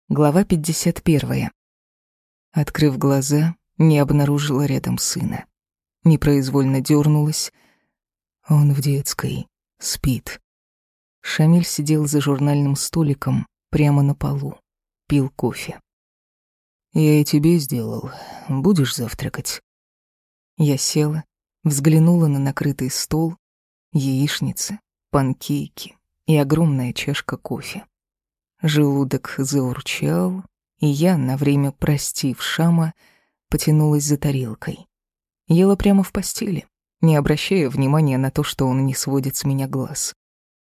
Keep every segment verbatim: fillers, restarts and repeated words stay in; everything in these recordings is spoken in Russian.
Глава пятьдесят первая. Открыв глаза, не обнаружила рядом сына. Непроизвольно дернулась. Он в детской, спит. Шамиль сидел за журнальным столиком прямо на полу, пил кофе. «Я и тебе сделал. Будешь завтракать?» Я села, взглянула на накрытый стол, яичницы, панкейки и огромная чашка кофе. Желудок заурчал, и я, на время простив Шама, потянулась за тарелкой. Ела прямо в постели, не обращая внимания на то, что он не сводит с меня глаз.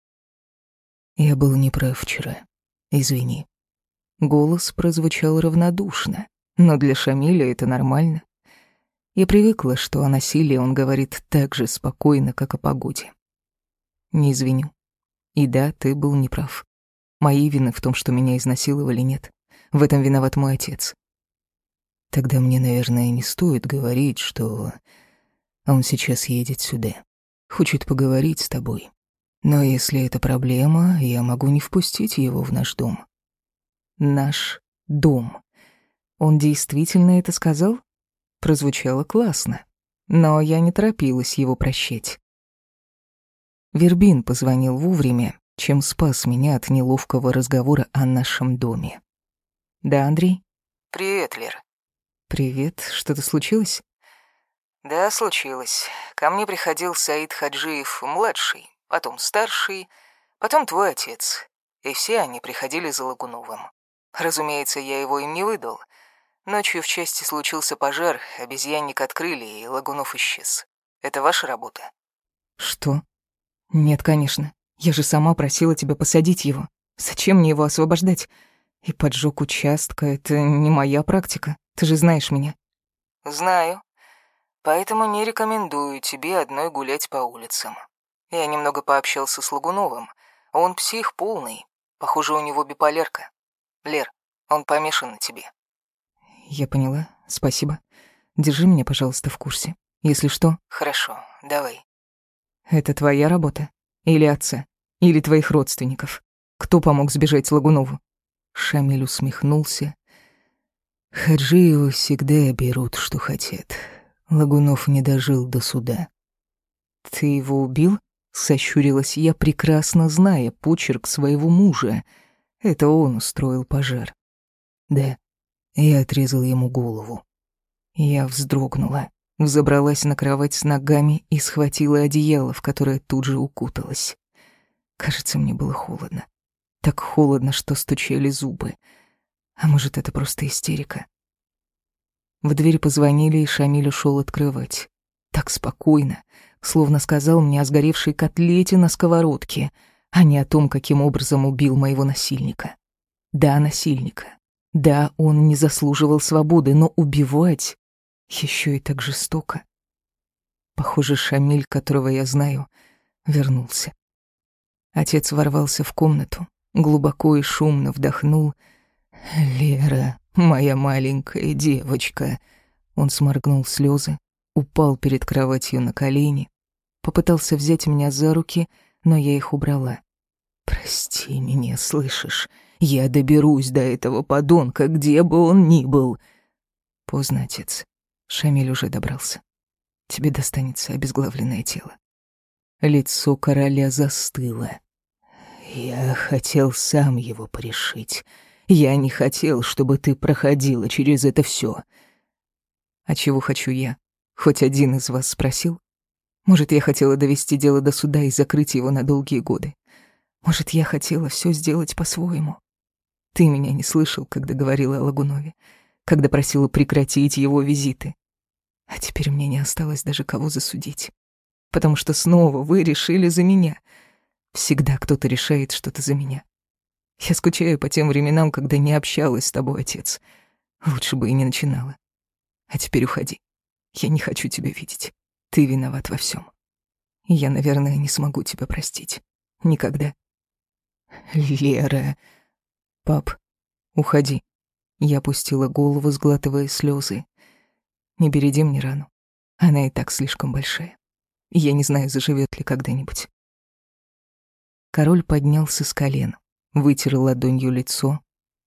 «Я был неправ вчера. Извини». Голос прозвучал равнодушно, но для Шамиля это нормально. Я привыкла, что о насилии он говорит так же спокойно, как о погоде. «Не извиню. И да, ты был неправ. Моей вины в том, что меня изнасиловали, нет. В этом виноват мой отец». «Тогда мне, наверное, не стоит говорить, что он сейчас едет сюда. Хочет поговорить с тобой. Но если это проблема, я могу не впустить его в наш дом». «Наш дом». Он действительно это сказал? Прозвучало классно, но я не торопилась его прощать. Вербин позвонил вовремя, чем спас меня от неловкого разговора о нашем доме. «Да, Андрей?» «Привет, Лер». «Привет. Что-то случилось?» «Да, случилось. Ко мне приходил Саид Хаджиев-младший, потом старший, потом твой отец. И все они приходили за Лагуновым. Разумеется, я его им не выдал. Ночью в части случился пожар, обезьянник открыли, и Лагунов исчез. Это ваша работа?» «Что? Нет, конечно. Я же сама просила тебя посадить его. Зачем мне его освобождать? И поджог участка — это не моя практика. Ты же знаешь меня». «Знаю. Поэтому не рекомендую тебе одной гулять по улицам. Я немного пообщался с Лагуновым. Он псих полный. Похоже, у него биполярка. Лер, он помешан на тебе». «Я поняла. Спасибо. Держи меня, пожалуйста, в курсе. Если что...» «Хорошо, давай». «Это твоя работа? Или отца? Или твоих родственников? Кто помог сбежать Лагунову?» Шамиль усмехнулся. «Хаджиева всегда берут, что хотят. Лагунов не дожил до суда». «Ты его убил?» — сощурилась я, прекрасно зная почерк своего мужа. Это он устроил пожар. «Да, я отрезал ему голову». Я вздрогнула, взобралась на кровать с ногами и схватила одеяло, в которое тут же укуталась. Кажется, мне было холодно. Так холодно, что стучали зубы. А может, это просто истерика? В дверь позвонили, и Шамиль ушел открывать. Так спокойно, словно сказал мне о сгоревшей котлете на сковородке, а не о том, каким образом убил моего насильника. Да, насильника. Да, он не заслуживал свободы, но убивать еще и так жестоко. Похоже, Шамиль, которого я знаю, вернулся. Отец ворвался в комнату, глубоко и шумно вдохнул. «Лера, моя маленькая девочка». Он сморгнул слезы, упал перед кроватью на колени, попытался взять меня за руки, но я их убрала. «Прости меня, слышишь? Я доберусь до этого подонка, где бы он ни был». «Поздно, отец. Шамиль уже добрался. Тебе достанется обезглавленное тело». Лицо короля застыло. «Я хотел сам его порешить. Я не хотел, чтобы ты проходила через это все. «А чего хочу я? Хоть один из вас спросил? Может, я хотела довести дело до суда и закрыть его на долгие годы? Может, я хотела все сделать по-своему? Ты меня не слышал, когда говорила о Лагунове, когда просила прекратить его визиты. А теперь мне не осталось даже кого засудить. Потому что снова вы решили за меня. Всегда кто-то решает что-то за меня. Я скучаю по тем временам, когда не общалась с тобой, отец. Лучше бы и не начинала. А теперь уходи. Я не хочу тебя видеть. Ты виноват во всем. И я, наверное, не смогу тебя простить. Никогда». «Лера...» «Пап, уходи». Я опустила голову, сглатывая слезы. «Не береди мне рану. Она и так слишком большая. Я не знаю, заживет ли когда-нибудь». Король поднялся с колен, вытер ладонью лицо.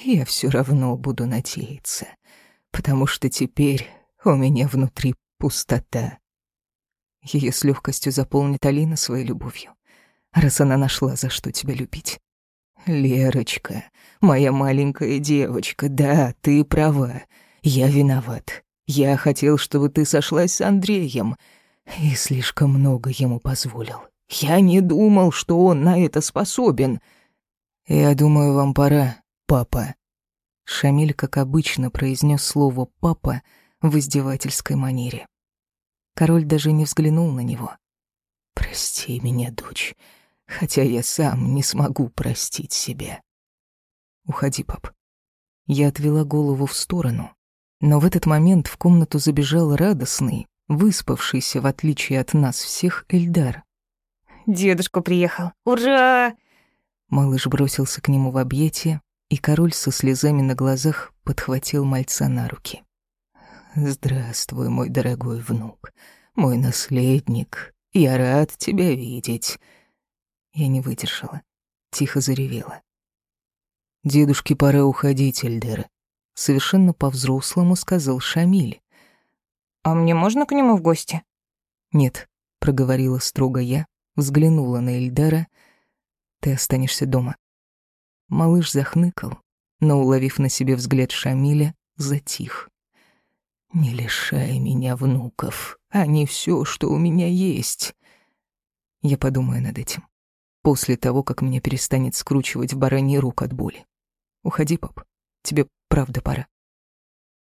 я все равно буду надеяться, потому что теперь у меня внутри пустота. Ее с легкостью заполнит Алина своей любовью, раз она нашла, за что тебя любить. Лерочка, моя маленькая девочка, да, ты права, я виноват. Я хотел, чтобы ты сошлась с Андреем, и слишком много ему позволил. Я не думал, что он на это способен. Я думаю, вам пора, папа. Шамиль, как обычно, произнес слово «папа» в издевательской манере. Король даже не взглянул на него. «Прости меня, дочь, хотя я сам не смогу простить себя». «Уходи, пап». Я отвела голову в сторону, но в этот момент в комнату забежал радостный, выспавшийся, в отличие от нас всех, Эльдар. «Дедушка приехал! Ура!» Малыш бросился к нему в объятия, и король со слезами на глазах подхватил мальца на руки. «Здравствуй, мой дорогой внук, мой наследник, я рад тебя видеть». Я не выдержала, тихо заревела. «Дедушке пора уходить, Эльдар», — совершенно по-взрослому сказал Шамиль. «А мне можно к нему в гости?» «Нет», — проговорила строго я, взглянула на Эльдара. «Ты останешься дома». Малыш захныкал, но, уловив на себе взгляд Шамиля, затих. «Не лишай меня внуков, они все, что у меня есть». Я подумаю над этим. После того, как меня перестанет скручивать в бараний рук от боли. Уходи, пап, тебе правда пора.